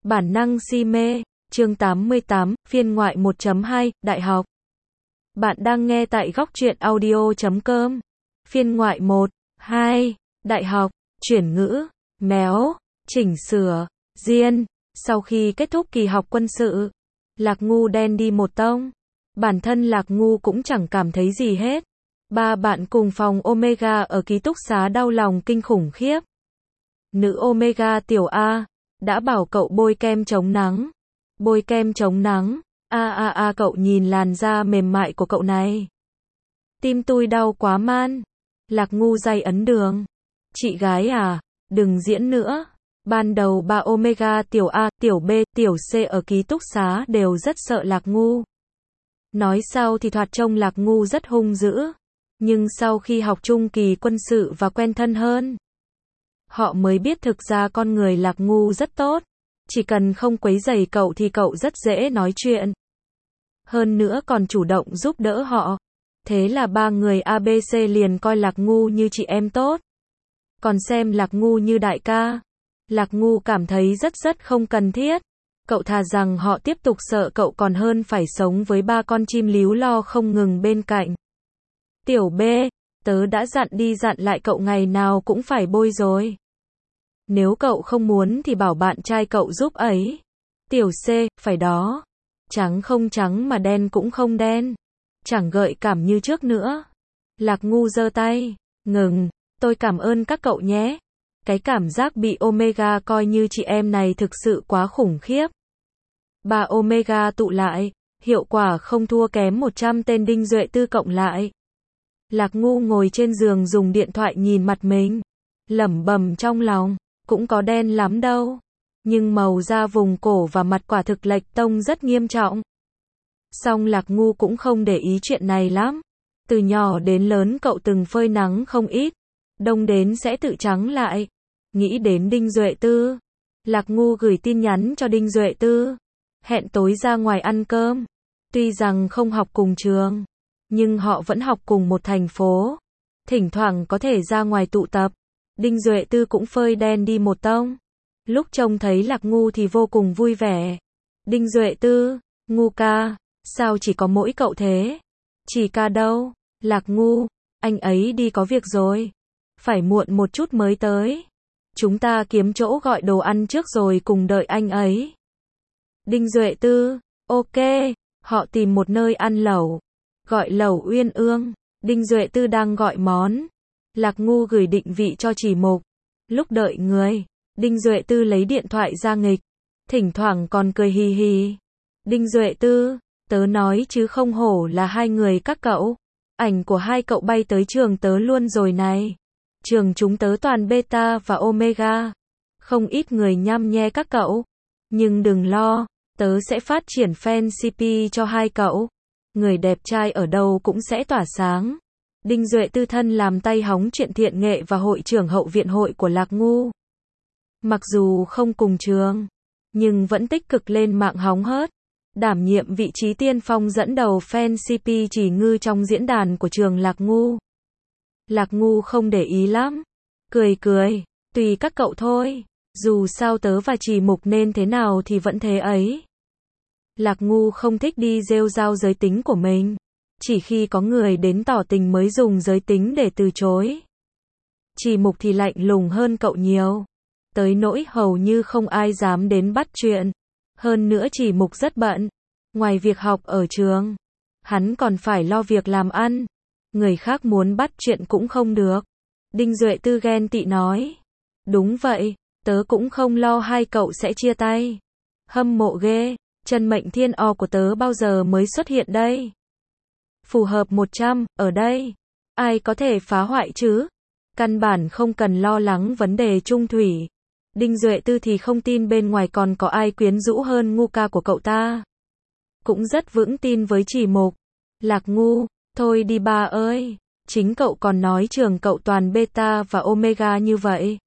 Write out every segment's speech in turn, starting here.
Bản năng si mê, chương 88, phiên ngoại 1.2, Đại học. Bạn đang nghe tại góc truyện audio.com. Phiên ngoại 1, 2, Đại học, chuyển ngữ, méo, chỉnh sửa, diên. Sau khi kết thúc kỳ học quân sự, Lạc Ngu đen đi một tông. Bản thân Lạc Ngu cũng chẳng cảm thấy gì hết. Ba bạn cùng phòng Omega ở ký túc xá đau lòng kinh khủng khiếp. Nữ Omega tiểu A đã bảo cậu bôi kem chống nắng. Bôi kem chống nắng. Cậu nhìn làn da mềm mại của cậu này. Tim tôi đau quá man. Lạc Ngu day ấn đường. Chị gái à, đừng diễn nữa. Ban đầu ba Omega tiểu A, tiểu B, tiểu C ở ký túc xá đều rất sợ Lạc Ngu. Nói sau thì thoạt trông Lạc Ngu rất hung dữ. Nhưng sau khi học chung kỳ quân sự và quen thân hơn, họ mới biết thực ra con người Lạc Ngu rất tốt. Chỉ cần không quấy rầy cậu thì cậu rất dễ nói chuyện. Hơn nữa còn chủ động giúp đỡ họ. Thế là ba người ABC liền coi Lạc Ngu như chị em tốt. Còn xem Lạc Ngu như đại ca. Lạc Ngu cảm thấy rất không cần thiết. Cậu thà rằng họ tiếp tục sợ cậu còn hơn phải sống với ba con chim líu lo không ngừng bên cạnh. Tiểu B, tớ đã dặn đi dặn lại cậu ngày nào cũng phải bôi rồi. Nếu cậu không muốn thì bảo bạn trai cậu giúp ấy. Tiểu C, phải đó. Trắng không trắng mà đen cũng không đen. Chẳng gợi cảm như trước nữa. Lạc Ngu giơ tay. Ngừng, tôi cảm ơn các cậu nhé. Cái cảm giác bị Omega coi như chị em này thực sự quá khủng khiếp. Ba Omega tụ lại, hiệu quả không thua kém 100 tên Đinh Duệ Tư cộng lại. Lạc Ngu ngồi trên giường dùng điện thoại nhìn mặt mình. Lẩm bẩm trong lòng, cũng có đen lắm đâu. Nhưng màu da vùng cổ và mặt quả thực lệch tông rất nghiêm trọng. Song Lạc Ngu cũng không để ý chuyện này lắm. Từ nhỏ đến lớn cậu từng phơi nắng không ít. Đông đến sẽ tự trắng lại. Nghĩ đến Đinh Duệ Tư, Lạc Ngu gửi tin nhắn cho Đinh Duệ Tư. Hẹn tối ra ngoài ăn cơm. Tuy rằng không học cùng trường, nhưng họ vẫn học cùng một thành phố. Thỉnh thoảng có thể ra ngoài tụ tập. Đinh Duệ Tư cũng phơi đen đi một tông. Lúc trông thấy Lạc Ngu thì vô cùng vui vẻ. Đinh Duệ Tư, Ngu ca, sao chỉ có mỗi cậu thế? Chỉ ca đâu? Lạc Ngu, anh ấy đi có việc rồi. Phải muộn một chút mới tới. Chúng ta kiếm chỗ gọi đồ ăn trước rồi cùng đợi anh ấy. Đinh Duệ Tư, ok, họ tìm một nơi ăn lẩu. Gọi lẩu Uyên Ương. Đinh Duệ Tư đang gọi món. Lạc Ngu gửi định vị cho Chỉ Mục. Lúc đợi người, Đinh Duệ Tư lấy điện thoại ra nghịch. Thỉnh thoảng còn cười hì hì. Đinh Duệ Tư, tớ nói chứ không hổ là hai người các cậu. Ảnh của hai cậu bay tới trường tớ luôn rồi này. Trường chúng tớ toàn beta và omega. Không ít người nhăm nhe các cậu. Nhưng đừng lo, tớ sẽ phát triển fan CP cho hai cậu. Người đẹp trai ở đâu cũng sẽ tỏa sáng. Đinh Duệ Tư thân làm tay hóng chuyện thiện nghệ và hội trưởng hậu viện hội của Lạc Ngu. Mặc dù không cùng trường, nhưng vẫn tích cực lên mạng hóng hớt. Đảm nhiệm vị trí tiên phong dẫn đầu fan CP Chỉ Ngư trong diễn đàn của trường Lạc Ngu. Lạc Ngu không để ý lắm. Cười, tùy các cậu thôi. Dù sao tớ và Chỉ Mục nên thế nào thì vẫn thế ấy. Lạc Ngu không thích đi rêu rao giới tính của mình. Chỉ khi có người đến tỏ tình mới dùng giới tính để từ chối. Chỉ Mục thì lạnh lùng hơn cậu nhiều. Tới nỗi hầu như không ai dám đến bắt chuyện. Hơn nữa Chỉ Mục rất bận. Ngoài việc học ở trường, hắn còn phải lo việc làm ăn. Người khác muốn bắt chuyện cũng không được. Đinh Duệ Tư ghen tị nói. Đúng vậy, tớ cũng không lo hai cậu sẽ chia tay. Hâm mộ ghê, chân mệnh thiên o của tớ bao giờ mới xuất hiện đây? Phù hợp 100, ở đây. Ai có thể phá hoại chứ? Căn bản không cần lo lắng vấn đề chung thủy. Đinh Duệ Tư thì không tin bên ngoài còn có ai quyến rũ hơn Ngu ca của cậu ta. Cũng rất vững tin với Chỉ Mục. Lạc Ngu, thôi đi ba ơi. Chính cậu còn nói trường cậu toàn beta và omega như vậy.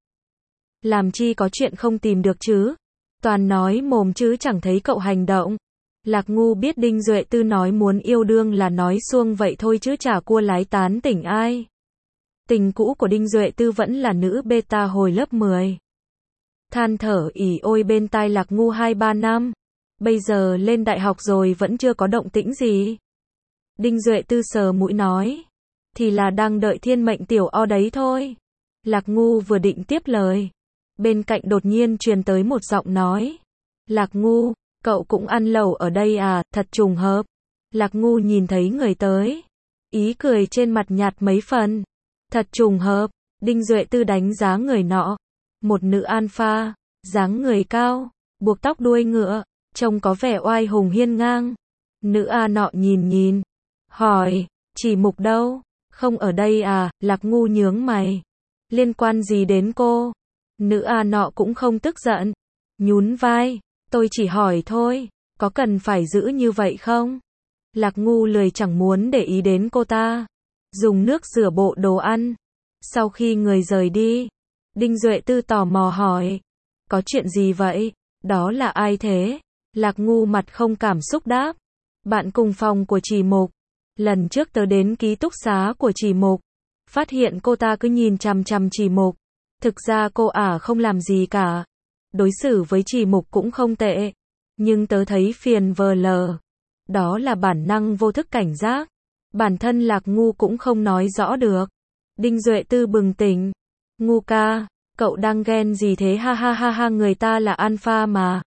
Làm chi có chuyện không tìm được chứ? Toàn nói mồm chứ chẳng thấy cậu hành động. Lạc Ngu biết Đinh Duệ Tư nói muốn yêu đương là nói suông vậy thôi chứ chả cua lái tán tỉnh ai. Tình cũ của Đinh Duệ Tư vẫn là nữ beta hồi lớp 10. than thở ỉ ôi bên tai Lạc Ngu 2-3 năm. Bây giờ lên đại học rồi vẫn chưa có động tĩnh gì. Đinh Duệ Tư sờ mũi nói. Thì là đang đợi thiên mệnh tiểu o đấy thôi. Lạc Ngu vừa định tiếp lời. Bên cạnh đột nhiên truyền tới một giọng nói. Lạc Ngu, cậu cũng ăn lẩu ở đây à, thật trùng hợp. Lạc Ngu nhìn thấy người tới. Ý cười trên mặt nhạt mấy phần. Thật trùng hợp, Đinh Duệ Tư đánh giá người nọ. Một nữ alpha, dáng người cao, buộc tóc đuôi ngựa, trông có vẻ oai hùng hiên ngang. Nữ A nọ nhìn, hỏi, Chỉ Mục đâu? Không ở đây à? Lạc Ngu nhướng mày. Liên quan gì đến cô? Nữ A nọ cũng không tức giận. Nhún vai, tôi chỉ hỏi thôi, có cần phải giữ như vậy không? Lạc Ngu lười chẳng muốn để ý đến cô ta. Dùng nước rửa bộ đồ ăn. Sau khi người rời đi, Đinh Duệ Tư tò mò hỏi. Có chuyện gì vậy? Đó là ai thế? Lạc Ngu mặt không cảm xúc đáp. Bạn cùng phòng của Chỉ Mục. Lần trước tớ đến ký túc xá của Chỉ Mục, phát hiện cô ta cứ nhìn chằm chằm Chỉ Mục. Thực ra cô ả không làm gì cả. Đối xử với Chỉ Mục cũng không tệ. Nhưng tớ thấy phiền vờ lờ. Đó là bản năng vô thức cảnh giác. Bản thân Lạc Ngu cũng không nói rõ được. Đinh Duệ Tư bừng tỉnh. Ngu ca, cậu đang ghen gì thế ha ha ha ha, người ta là alpha mà.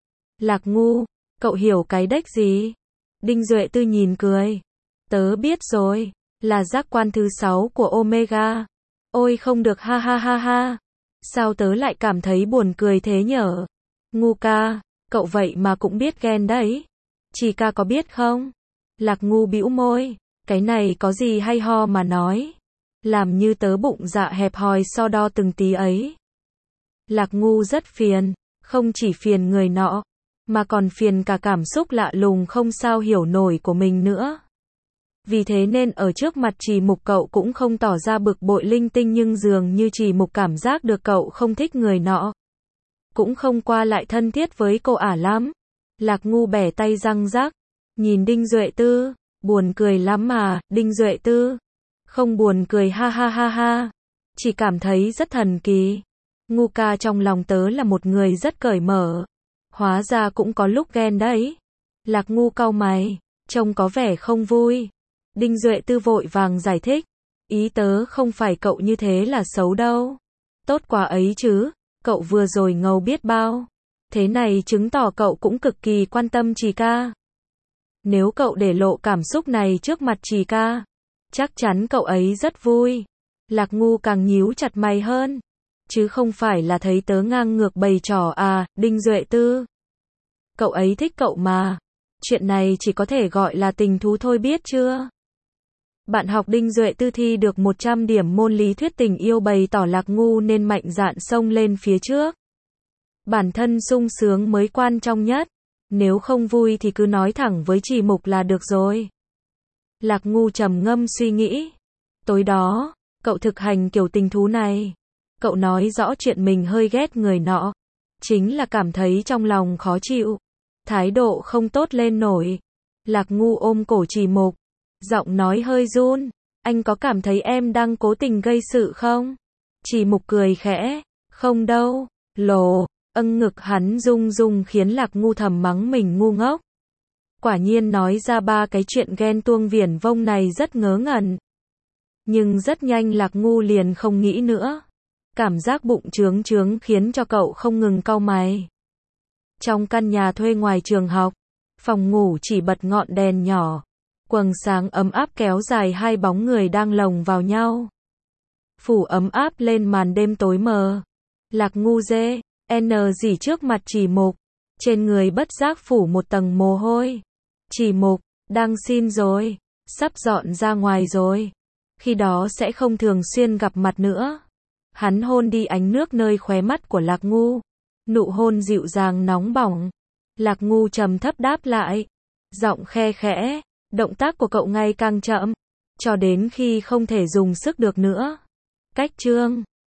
Lạc Ngu, cậu hiểu cái đếch gì? Đinh Duệ Tư nhìn cười. Tớ biết rồi, là giác quan thứ 6 của Omega. Ôi không được ha ha ha ha. Sao tớ lại cảm thấy buồn cười thế nhở? Ngu ca, cậu vậy mà cũng biết ghen đấy. Chỉ ca có biết không? Lạc Ngu bĩu môi. Cái này có gì hay ho mà nói. Làm như tớ bụng dạ hẹp hòi so đo từng tí ấy. Lạc Ngu rất phiền. Không chỉ phiền người nọ, mà còn phiền cả cảm xúc lạ lùng không sao hiểu nổi của mình nữa. Vì thế nên ở trước mặt Chỉ Mục cậu cũng không tỏ ra bực bội linh tinh, nhưng dường như Chỉ Mục cảm giác được cậu không thích người nọ. Cũng không qua lại thân thiết với cô ả lắm. Lạc Ngu bẻ tay răng rắc. Nhìn Đinh Duệ Tư. Buồn cười lắm mà, Đinh Duệ Tư. Không buồn cười ha ha ha ha. Chỉ cảm thấy rất thần kỳ. Ngu ca trong lòng tớ là một người rất cởi mở. Hóa ra cũng có lúc ghen đấy. Lạc Ngu cau mày. Trông có vẻ không vui. Đinh Duệ Tư vội vàng giải thích. Ý tớ không phải cậu như thế là xấu đâu. Tốt quá ấy chứ. Cậu vừa rồi ngầu biết bao. Thế này chứng tỏ cậu cũng cực kỳ quan tâm Chỉ ca. Nếu cậu để lộ cảm xúc này trước mặt Chỉ ca, chắc chắn cậu ấy rất vui. Lạc Ngu càng nhíu chặt mày hơn. Chứ không phải là thấy tớ ngang ngược bày trò à, Đinh Duệ Tư. Cậu ấy thích cậu mà. Chuyện này chỉ có thể gọi là tình thú thôi biết chưa? Bạn học Đinh Duệ Tư thi được 100 điểm môn lý thuyết tình yêu, bày tỏ Lạc Ngu nên mạnh dạn xông lên phía trước. Bản thân sung sướng mới quan trọng nhất. Nếu không vui thì cứ nói thẳng với Chỉ Mục là được rồi. Lạc Ngu trầm ngâm suy nghĩ. Tối đó, cậu thực hành kiểu tình thú này. Cậu nói rõ chuyện mình hơi ghét người nọ. Chính là cảm thấy trong lòng khó chịu. Thái độ không tốt lên nổi. Lạc Ngu ôm cổ Chỉ Mục. Giọng nói hơi run. Anh có cảm thấy em đang cố tình gây sự không? Chỉ Mục cười khẽ. Không đâu. Lồ. Ngực hắn rung rung khiến Lạc Ngu thầm mắng mình ngu ngốc. Quả nhiên nói ra ba cái chuyện ghen tuông viển vông này rất ngớ ngẩn. Nhưng rất nhanh Lạc Ngu liền không nghĩ nữa. Cảm giác bụng trướng trướng khiến cho cậu không ngừng cau mày. Trong căn nhà thuê ngoài trường học, phòng ngủ chỉ bật ngọn đèn nhỏ. Quầng sáng ấm áp kéo dài hai bóng người đang lồng vào nhau. Phủ ấm áp lên màn đêm tối mờ. Lạc Ngu dê dỉ trước mặt Chỉ Mục. Trên người bất giác phủ một tầng mồ hôi. Chỉ Mục, đang xin rồi. Sắp dọn ra ngoài rồi. Khi đó sẽ không thường xuyên gặp mặt nữa. Hắn hôn đi ánh nước nơi khóe mắt của Lạc Ngu. Nụ hôn dịu dàng nóng bỏng. Lạc Ngu trầm thấp đáp lại. Giọng khe khẽ. Động tác của cậu ngày càng chậm. Cho đến khi không thể dùng sức được nữa. Cách chương